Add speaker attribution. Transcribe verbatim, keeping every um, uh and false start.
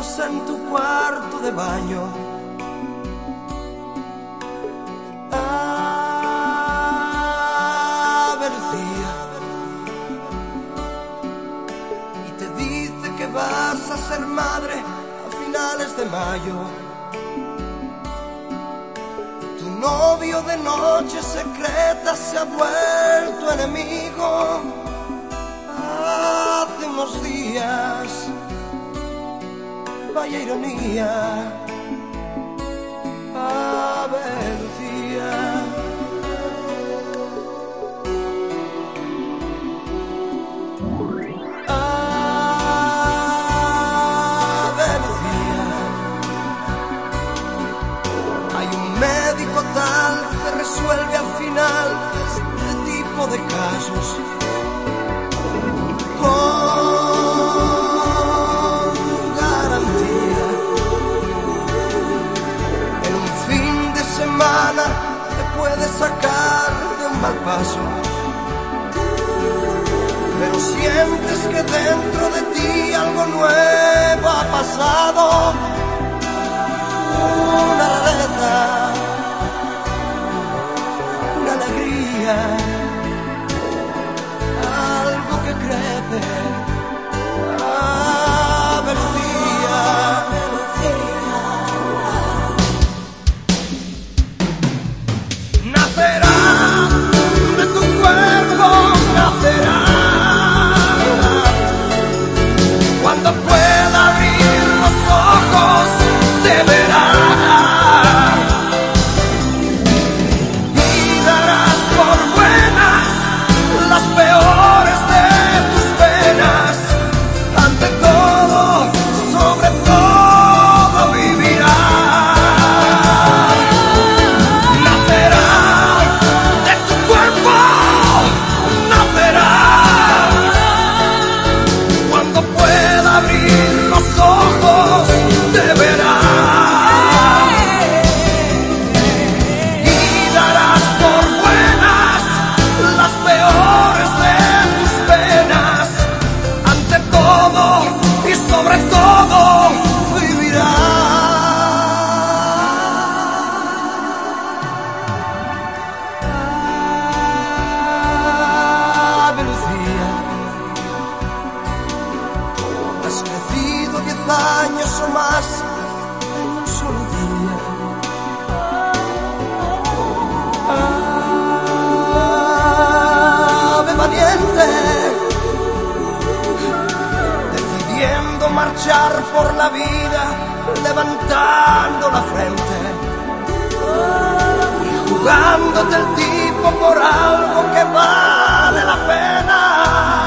Speaker 1: perdimos en tu cuarto de baño. Ave Lucía, y te dice que vas a ser madre a finales de mayo. Tu novio de noches secretas se ha vuelto enemigo. Hace unos días, vaya ironía, Ave Lucía. Ave Lucía. Hay un médico tal que resuelve al final este tipo de casos con garantía. En un fin de semana te puede sacar de un mal paso, pero sientes que dentro de ti algo nuevo ha pasado. Una rareza, una alegría, algo que crece. Ave Lucía. Nacerá de tu cuerpo, nacerá cuando pueda abrir los ojos, te verá. Y darás por buenas las peores de tus penas. Ante todo, sobre todo vivirás. Nacerá de tu cuerpo, nacerá cuando pueda abrir los ojos, te verá. Y darás por buenas las peores de tus penas. Ante todo y sobre todo vivirás. Ave Lucía. Has crecido diez años o más en un solo día. Ave valiente, decidiendo marchar por la vida, levantando la frente y jugándote el tipo por algo que vale la pena.